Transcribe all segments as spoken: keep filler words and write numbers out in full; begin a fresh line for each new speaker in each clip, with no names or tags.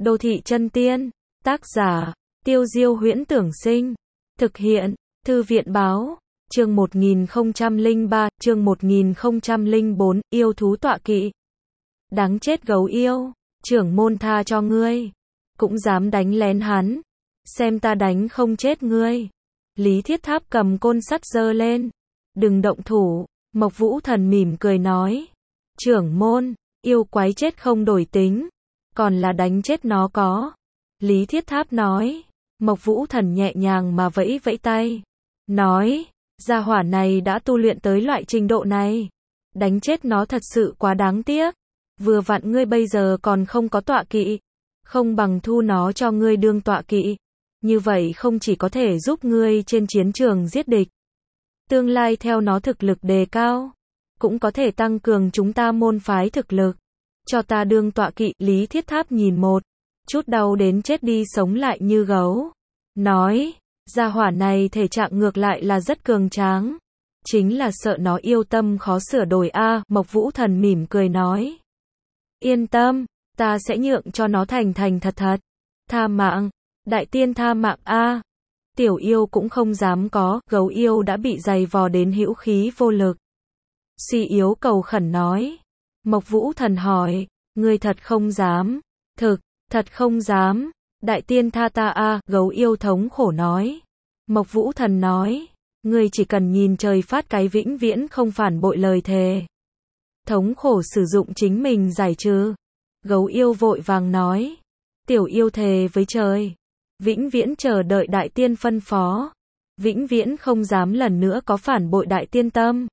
Đô thị chân tiên. Tác giả, Tiêu Diêu Huyễn Tưởng Sinh. Thực hiện, Thư viện Báo. Chương một nghìn không trăm lẻ ba, chương một nghìn không trăm lẻ bốn, yêu thú tọa kỵ. Đáng chết gấu yêu, trưởng môn tha cho ngươi. Cũng dám đánh lén hắn. Xem ta đánh không chết ngươi. Lý Thiết Tháp cầm côn sắt giơ lên. Đừng động thủ, Mộc Vũ Thần mỉm cười nói. Trưởng môn, yêu quái chết không đổi tính. Còn là đánh chết nó có. Lý Thiết Tháp nói. Mộc Vũ Thần nhẹ nhàng mà vẫy vẫy tay. Nói, gia hỏa này đã tu luyện tới loại trình độ này. Đánh chết nó thật sự quá đáng tiếc. Vừa vặn ngươi bây giờ còn không có tọa kỵ. Không bằng thu nó cho ngươi đương tọa kỵ. Như vậy không chỉ có thể giúp ngươi trên chiến trường giết địch. Tương lai theo nó thực lực đề cao. Cũng có thể tăng cường chúng ta môn phái thực lực. Cho ta đương tọa kỵ. Lý Thiết Tháp nhìn một chút đau đến chết đi sống lại như gấu. Nói, gia hỏa này thể trạng ngược lại là rất cường tráng. Chính là sợ nó yêu tâm khó sửa đổi a. À, Mộc Vũ Thần mỉm cười nói. Yên tâm, ta sẽ nhượng cho nó thành thành thật thật. Tha mạng, đại tiên tha mạng a. À, tiểu yêu cũng không dám có, gấu yêu đã bị dày vò đến hữu khí vô lực. Suy yếu cầu khẩn nói. Mộc Vũ Thần hỏi, ngươi thật không dám? Thực, thật không dám. Đại tiên tha ta a. À, gấu yêu thống khổ nói. Mộc Vũ Thần nói, ngươi chỉ cần nhìn trời phát cái vĩnh viễn không phản bội lời thề. Thống khổ sử dụng chính mình giải trừ. Gấu yêu vội vàng nói, tiểu yêu thề với trời, vĩnh viễn chờ đợi đại tiên phân phó, vĩnh viễn không dám lần nữa có phản bội đại tiên tâm.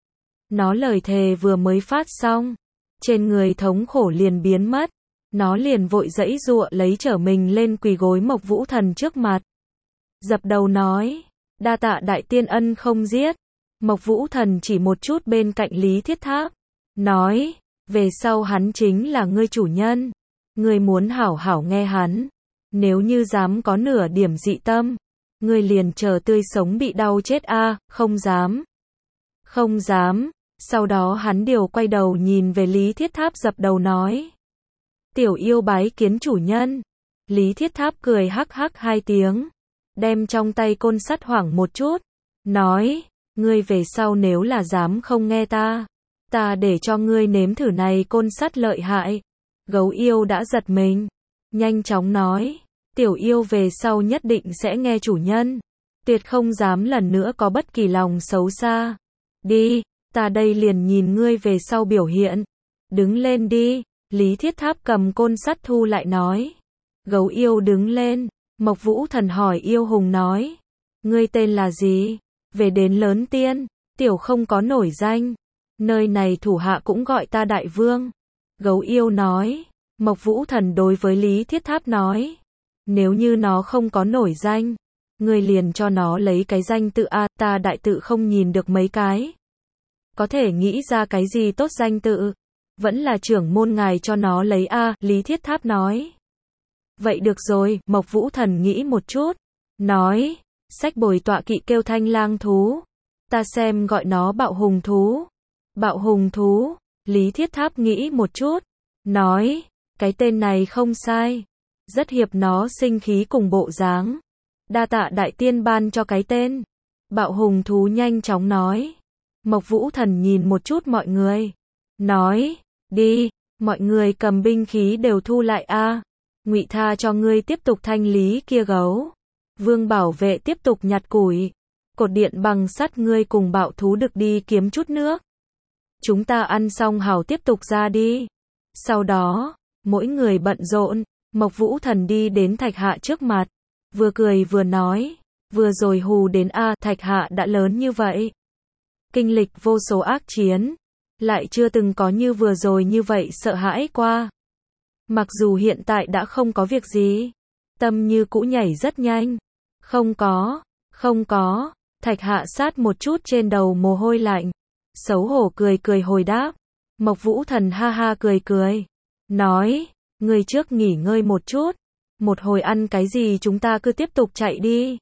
Nó lời thề vừa mới phát xong, trên người thống khổ liền biến mất. Nó liền vội giãy giụa lấy trở mình lên quỳ gối Mộc Vũ Thần trước mặt. Dập đầu nói, đa tạ đại tiên ân không giết. Mộc Vũ Thần chỉ một chút bên cạnh Lý Thiết Tháp. Nói, về sau hắn chính là ngươi chủ nhân. Ngươi muốn hảo hảo nghe hắn. Nếu như dám có nửa điểm dị tâm, ngươi liền chờ tươi sống bị đau chết a. À, không dám. Không dám. Sau đó hắn điều quay đầu nhìn về Lý Thiết Tháp dập đầu nói. Tiểu yêu bái kiến chủ nhân. Lý Thiết Tháp cười hắc hắc hai tiếng. Đem trong tay côn sắt hoảng một chút. Nói, ngươi về sau nếu là dám không nghe ta. Ta để cho ngươi nếm thử này côn sắt lợi hại. Gấu yêu đã giật mình. Nhanh chóng nói. Tiểu yêu về sau nhất định sẽ nghe chủ nhân. Tuyệt không dám lần nữa có bất kỳ lòng xấu xa. Đi, ta đây liền nhìn ngươi về sau biểu hiện. Đứng lên đi. Lý Thiết Tháp cầm côn sắt thu lại nói. Gấu yêu đứng lên. Mộc Vũ Thần hỏi yêu hùng nói. Ngươi tên là gì? Về đến lớn tiên. Tiểu không có nổi danh. Nơi này thủ hạ cũng gọi ta đại vương. Gấu yêu nói. Mộc Vũ Thần đối với Lý Thiết Tháp nói. Nếu như nó không có nổi danh, ngươi liền cho nó lấy cái danh tự a. Ta đại tự không nhìn được mấy cái. Có thể nghĩ ra cái gì tốt danh tự. Vẫn là trưởng môn ngài cho nó lấy a. À, Lý Thiết Tháp nói. Vậy được rồi, Mộc Vũ Thần nghĩ một chút. Nói, sách bồi tọa kỵ kêu thanh lang thú. Ta xem gọi nó bạo hùng thú. Bạo hùng thú. Lý Thiết Tháp nghĩ một chút. Nói, cái tên này không sai. Rất hiệp nó sinh khí cùng bộ dáng. Đa tạ đại tiên ban cho cái tên. Bạo hùng thú nhanh chóng nói. Mộc Vũ Thần nhìn một chút mọi người. Nói, đi, mọi người cầm binh khí đều thu lại a. À, ngụy tha cho ngươi tiếp tục thanh lý kia gấu. Vương bảo vệ tiếp tục nhặt củi. Cột điện bằng sắt ngươi cùng bạo thú được đi kiếm chút nước. Chúng ta ăn xong hảo tiếp tục ra đi. Sau đó, mỗi người bận rộn. Mộc Vũ Thần đi đến Thạch Hạ trước mặt. Vừa cười vừa nói. Vừa rồi hù đến a. À, Thạch Hạ đã lớn như vậy. Kinh lịch vô số ác chiến. Lại chưa từng có như vừa rồi như vậy sợ hãi qua. Mặc dù hiện tại đã không có việc gì. Tâm như cũ nhảy rất nhanh. Không có, không có. Thạch Hạ sát một chút trên đầu mồ hôi lạnh. Xấu hổ cười cười hồi đáp. Mộc Vũ Thần ha ha cười cười. Nói, ngươi trước nghỉ ngơi một chút. Một hồi ăn cái gì chúng ta cứ tiếp tục chạy đi.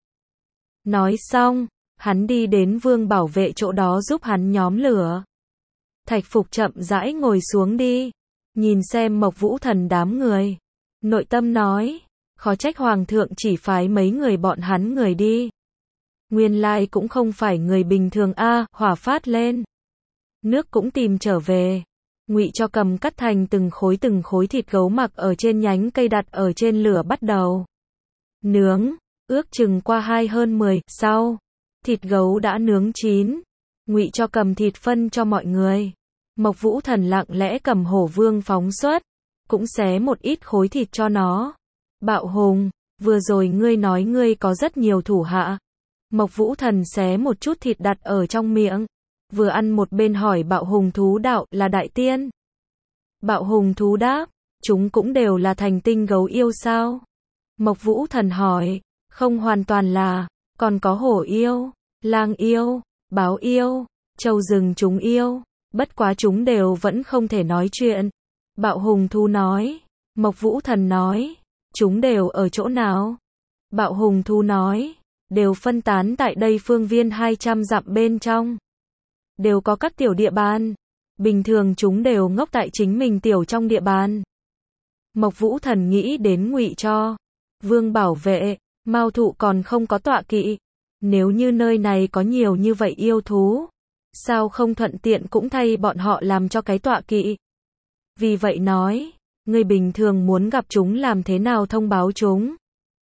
Nói xong, hắn đi đến vương bảo vệ chỗ đó giúp hắn nhóm lửa. Thạch Phục chậm rãi ngồi xuống đi. Nhìn xem Mộc Vũ Thần đám người. Nội tâm nói, khó trách hoàng thượng chỉ phái mấy người bọn hắn người đi. Nguyên lai cũng không phải người bình thường a, hỏa phát lên. Nước cũng tìm trở về. Ngụy Cho Cầm cắt thành từng khối từng khối thịt gấu mặc ở trên nhánh cây đặt ở trên lửa bắt đầu nướng, ước chừng qua hai hơn mười, sau, thịt gấu đã nướng chín. Ngụy Cho Cầm thịt phân cho mọi người. Mộc Vũ Thần lặng lẽ cầm hổ vương phóng xuất, cũng xé một ít khối thịt cho nó. Bạo Hùng, vừa rồi ngươi nói ngươi có rất nhiều thủ hạ. Mộc Vũ Thần xé một chút thịt đặt ở trong miệng, vừa ăn một bên hỏi Bạo Hùng thú đạo là đại tiên. Bạo Hùng thú đáp, chúng cũng đều là thành tinh gấu yêu sao? Mộc Vũ Thần hỏi, không hoàn toàn là, còn có hổ yêu, lang yêu, báo yêu, trâu rừng chúng yêu, bất quá chúng đều vẫn không thể nói chuyện. Bạo Hùng thú nói, Mộc Vũ Thần nói, chúng đều ở chỗ nào? Bạo Hùng thú nói, đều phân tán tại đây phương viên hai trăm dặm bên trong. Đều có các tiểu địa bàn. Bình thường chúng đều ngốc tại chính mình tiểu trong địa bàn. Mộc Vũ Thần nghĩ đến Ngụy Cho Vương bảo vệ, Mao Thụ còn không có tọa kỵ. Nếu như nơi này có nhiều như vậy yêu thú, sao không thuận tiện cũng thay bọn họ làm cho cái tọa kỵ. Vì vậy nói, người bình thường muốn gặp chúng làm thế nào thông báo chúng.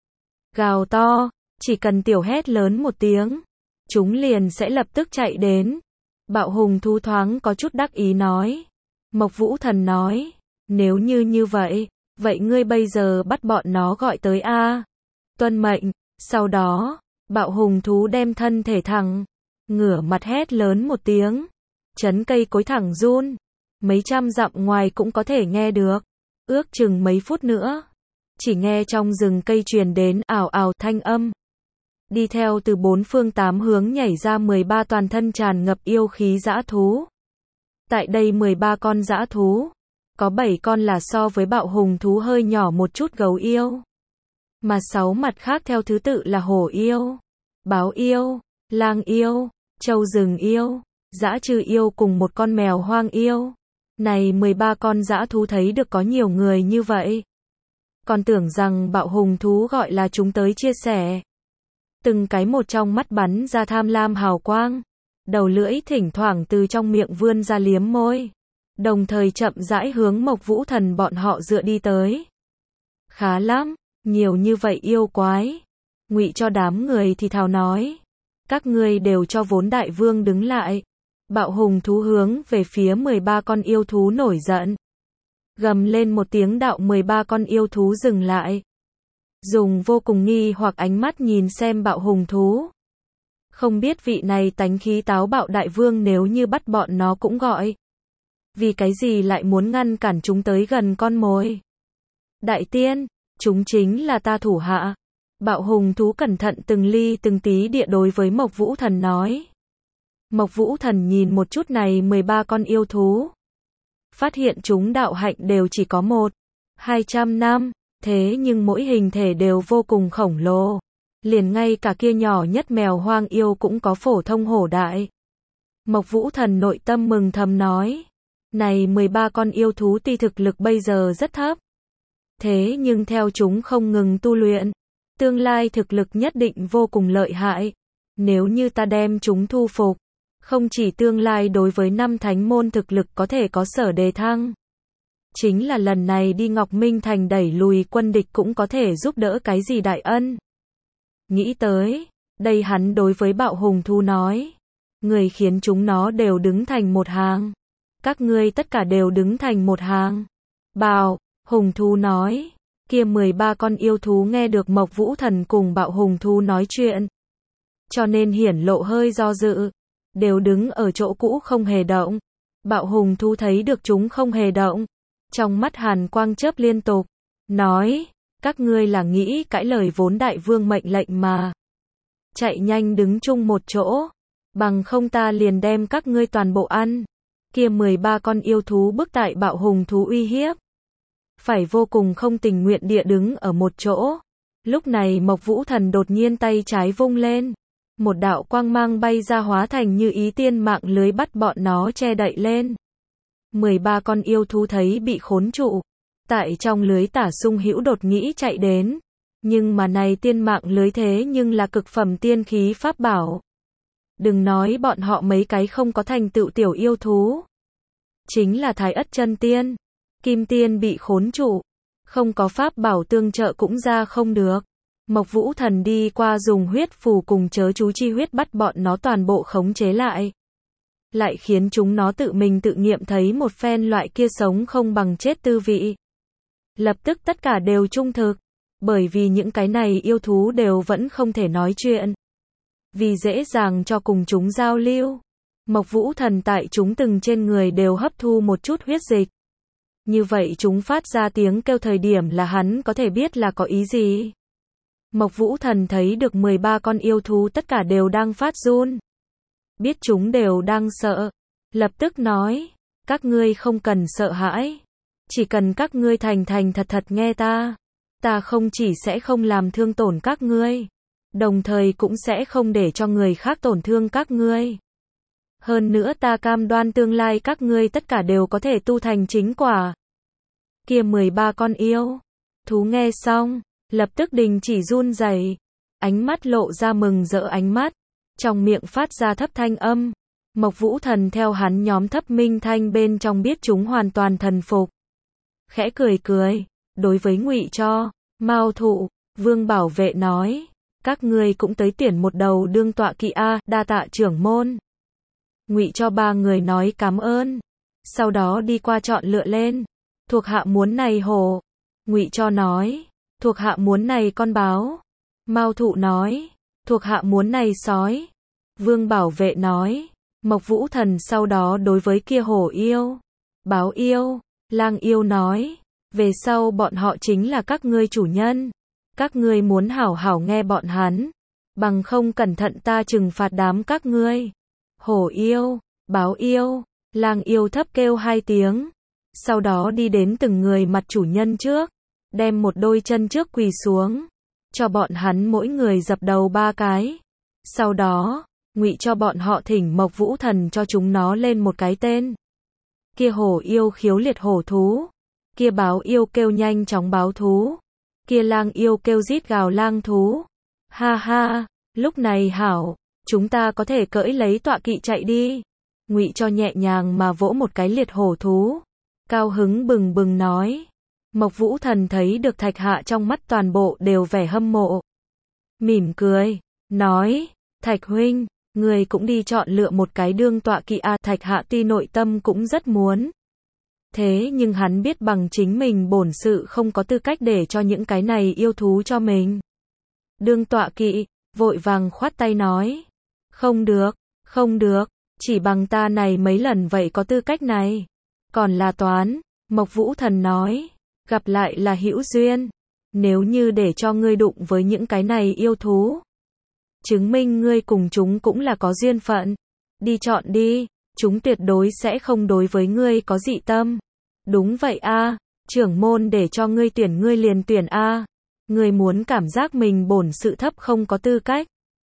Gào to, chỉ cần tiểu hét lớn một tiếng, chúng liền sẽ lập tức chạy đến. Bạo Hùng thú thoáng có chút đắc ý nói. Mộc Vũ Thần nói, nếu như như vậy, vậy ngươi bây giờ bắt bọn nó gọi tới a. Tuân mệnh. Sau đó, Bạo Hùng thú đem thân thể thẳng, ngửa mặt hét lớn một tiếng, chấn cây cối thẳng run, mấy trăm dặm ngoài cũng có thể nghe được. Ước chừng mấy phút nữa, chỉ nghe trong rừng cây truyền đến ảo ảo thanh âm. Đi theo từ bốn phương tám hướng nhảy ra mười ba toàn thân tràn ngập yêu khí dã thú. Tại đây mười ba con dã thú, có bảy con là so với Bạo Hùng thú hơi nhỏ một chút gấu yêu. Mà sáu mặt khác theo thứ tự là hổ yêu, báo yêu, lang yêu, trâu rừng yêu, dã trư yêu cùng một con mèo hoang yêu. Này mười ba con dã thú thấy được có nhiều người như vậy, còn tưởng rằng Bạo Hùng thú gọi là chúng tới chia sẻ. Từng cái một trong mắt bắn ra tham lam hào quang, đầu lưỡi thỉnh thoảng từ trong miệng vươn ra liếm môi, đồng thời chậm rãi hướng Mộc Vũ Thần bọn họ dựa đi tới. Khá lắm, nhiều như vậy yêu quái. Ngụy Cho đám người thì thào nói, các ngươi đều cho vốn đại vương đứng lại. Bạo Hùng thú hướng về phía mười ba con yêu thú nổi giận, gầm lên một tiếng, đạo mười ba con yêu thú dừng lại, dùng vô cùng nghi hoặc ánh mắt nhìn xem Bạo Hùng thú. Không biết vị này tánh khí táo bạo đại vương nếu như bắt bọn nó cũng gọi, vì cái gì lại muốn ngăn cản chúng tới gần con mồi? Đại tiên, chúng chính là ta thủ hạ. Bạo Hùng thú cẩn thận từng ly từng tí địa đối với Mộc Vũ Thần nói. Mộc Vũ Thần nhìn một chút này mười ba con yêu thú, phát hiện chúng đạo hạnh đều chỉ có một, hai trăm năm, thế nhưng mỗi hình thể đều vô cùng khổng lồ. Liền ngay cả kia nhỏ nhất mèo hoang yêu cũng có phổ thông hổ đại. Mộc Vũ Thần nội tâm mừng thầm nói, này mười ba con yêu thú tuy thực lực bây giờ rất thấp, thế nhưng theo chúng không ngừng tu luyện, tương lai thực lực nhất định vô cùng lợi hại. Nếu như ta đem chúng thu phục, không chỉ tương lai đối với năm thánh môn thực lực có thể có sở đề thăng, chính là lần này đi Ngọc Minh Thành đẩy lùi quân địch cũng có thể giúp đỡ cái gì đại ân. Nghĩ tới đây, hắn đối với Bạo Hùng thú nói, người khiến chúng nó đều đứng thành một hàng. Các ngươi tất cả đều đứng thành một hàng. Bạo Hùng thú nói, kia mười ba con yêu thú nghe được Mộc Vũ Thần cùng Bạo Hùng thú nói chuyện, cho nên hiển lộ hơi do dự, đều đứng ở chỗ cũ không hề động. Bạo Hùng thú thấy được chúng không hề động, trong mắt hàn quang chớp liên tục, nói, các ngươi là nghĩ cãi lời vốn đại vương mệnh lệnh mà. Chạy nhanh đứng chung một chỗ, bằng không ta liền đem các ngươi toàn bộ ăn. Kia mười ba con yêu thú bức tại Bạo Hùng thú uy hiếp, phải vô cùng không tình nguyện địa đứng ở một chỗ. Lúc này Mộc Vũ Thần đột nhiên tay trái vung lên, một đạo quang mang bay ra hóa thành như ý tiên mạng lưới bắt bọn nó che đậy lên. mười ba con yêu thú thấy bị khốn trụ, Tại trong lưới Tả Sung Hữu đột nghĩ chạy đến. Nhưng mà này tiên mạng lưới thế nhưng là cực phẩm tiên khí pháp bảo. Đừng nói bọn họ mấy cái không có thành tựu tiểu yêu thú. Chính là Thái Ất chân tiên, Kim tiên bị khốn trụ, không có pháp bảo tương trợ cũng ra không được. Mộc Vũ Thần đi qua dùng huyết phù cùng chớ chú chi huyết bắt bọn nó toàn bộ khống chế lại. Lại khiến chúng nó tự mình tự nghiệm thấy một phen loại kia sống không bằng chết tư vị. Lập tức tất cả đều trung thực, bởi vì những cái này yêu thú đều vẫn không thể nói chuyện. Vì dễ dàng cho cùng chúng giao lưu, Mộc Vũ Thần tại chúng từng trên người đều hấp thu một chút huyết dịch. Như vậy chúng phát ra tiếng kêu thời điểm là hắn có thể biết là có ý gì. Mộc Vũ Thần thấy được mười ba con yêu thú tất cả đều đang phát run. Biết chúng đều đang sợ. Lập tức nói, các ngươi không cần sợ hãi. Chỉ cần các ngươi thành thành thật thật nghe ta. Ta không chỉ sẽ không làm thương tổn các ngươi, đồng thời cũng sẽ không để cho người khác tổn thương các ngươi. Hơn nữa ta cam đoan tương lai các ngươi tất cả đều có thể tu thành chính quả. Kia mười ba con yêu thú nghe xong, lập tức đình chỉ run rẩy, ánh mắt lộ ra mừng rỡ ánh mắt, trong miệng phát ra thấp thanh âm. Mộc Vũ Thần theo hắn nhóm thấp minh thanh bên trong biết chúng hoàn toàn thần phục. Khẽ cười cười, đối với Ngụy Cho, Mao Thụ, Vương Bảo Vệ nói, các ngươi cũng tới tuyển một đầu đương tọa kỵ a, đa tạ trưởng môn. Ngụy Cho ba người nói cảm ơn, sau đó đi qua chọn lựa lên. Thuộc hạ muốn này hổ. Ngụy Cho nói, thuộc hạ muốn này con báo. Mao Thụ nói, thuộc hạ muốn này sói. Vương Bảo Vệ nói, Mộc Vũ Thần sau đó đối với kia hổ yêu, báo yêu, lang yêu nói, về sau bọn họ chính là các ngươi chủ nhân. Các ngươi muốn hảo hảo nghe bọn hắn, bằng không cẩn thận ta trừng phạt đám các ngươi. Hổ yêu, báo yêu, lang yêu thấp kêu hai tiếng, sau đó đi đến từng người mặt chủ nhân trước, đem một đôi chân trước quỳ xuống, cho bọn hắn mỗi người dập đầu ba cái. Sau đó, Ngụy cho bọn họ thỉnh Mộc Vũ Thần cho chúng nó lên một cái tên. Kia hổ yêu khiếu liệt hổ thú, kia báo yêu kêu nhanh chóng báo thú, kia lang yêu kêu rít gào lang thú. Ha ha, lúc này hảo, chúng ta có thể cưỡi lấy tọa kỵ chạy đi. Ngụy cho nhẹ nhàng mà vỗ một cái liệt hổ thú, cao hứng bừng bừng nói. Mộc Vũ Thần thấy được Thạch Hạ trong mắt toàn bộ đều vẻ hâm mộ. Mỉm cười, nói, Thạch huynh, người cũng đi chọn lựa một cái đương tọa kỵ a. Thạch Hạ tuy nội tâm cũng rất muốn. Thế nhưng hắn biết bằng chính mình bổn sự không có tư cách để cho những cái này yêu thú cho mình. Đương tọa kỵ, vội vàng khoát tay nói. Không được, không được, chỉ bằng ta này mấy lần vậy có tư cách này. Còn là toán, Mộc Vũ Thần nói, gặp lại là hữu duyên. Nếu như để cho ngươi đụng với những cái này yêu thú, chứng minh ngươi cùng chúng cũng là có duyên phận. Đi chọn đi, chúng tuyệt đối sẽ không đối với ngươi có dị tâm. Đúng vậy a, trưởng môn để cho ngươi tuyển ngươi liền tuyển a. Ngươi muốn cảm giác mình bổn sự thấp không có tư cách.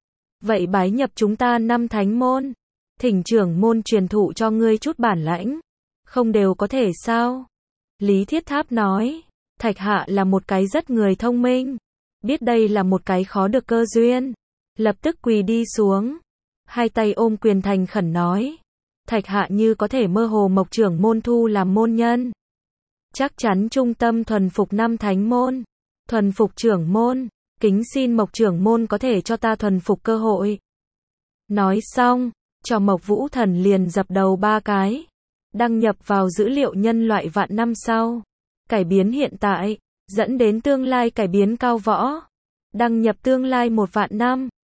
Vậy bái nhập chúng ta năm thánh môn. Thỉnh trưởng môn truyền thụ cho ngươi chút bản lãnh. Không đều có thể sao? Lý Thiết Tháp nói, Thạch Hạ là một cái rất người thông minh. Biết đây là một cái khó được cơ duyên. Lập tức quỳ đi xuống. Hai tay ôm quyền thành khẩn nói. Thạch Hạ như có thể mơ hồ Mộc trưởng môn thu làm môn nhân. Chắc chắn trung tâm thuần phục năm thánh môn. Thuần phục trưởng môn. Kính xin Mộc trưởng môn có thể cho ta thuần phục cơ hội. Nói xong, cho Mộc Vũ Thần liền dập đầu ba cái. Đăng nhập vào dữ liệu nhân loại vạn năm sau. Cải biến hiện tại, dẫn đến tương lai cải biến cao võ. Đăng nhập tương lai một vạn năm.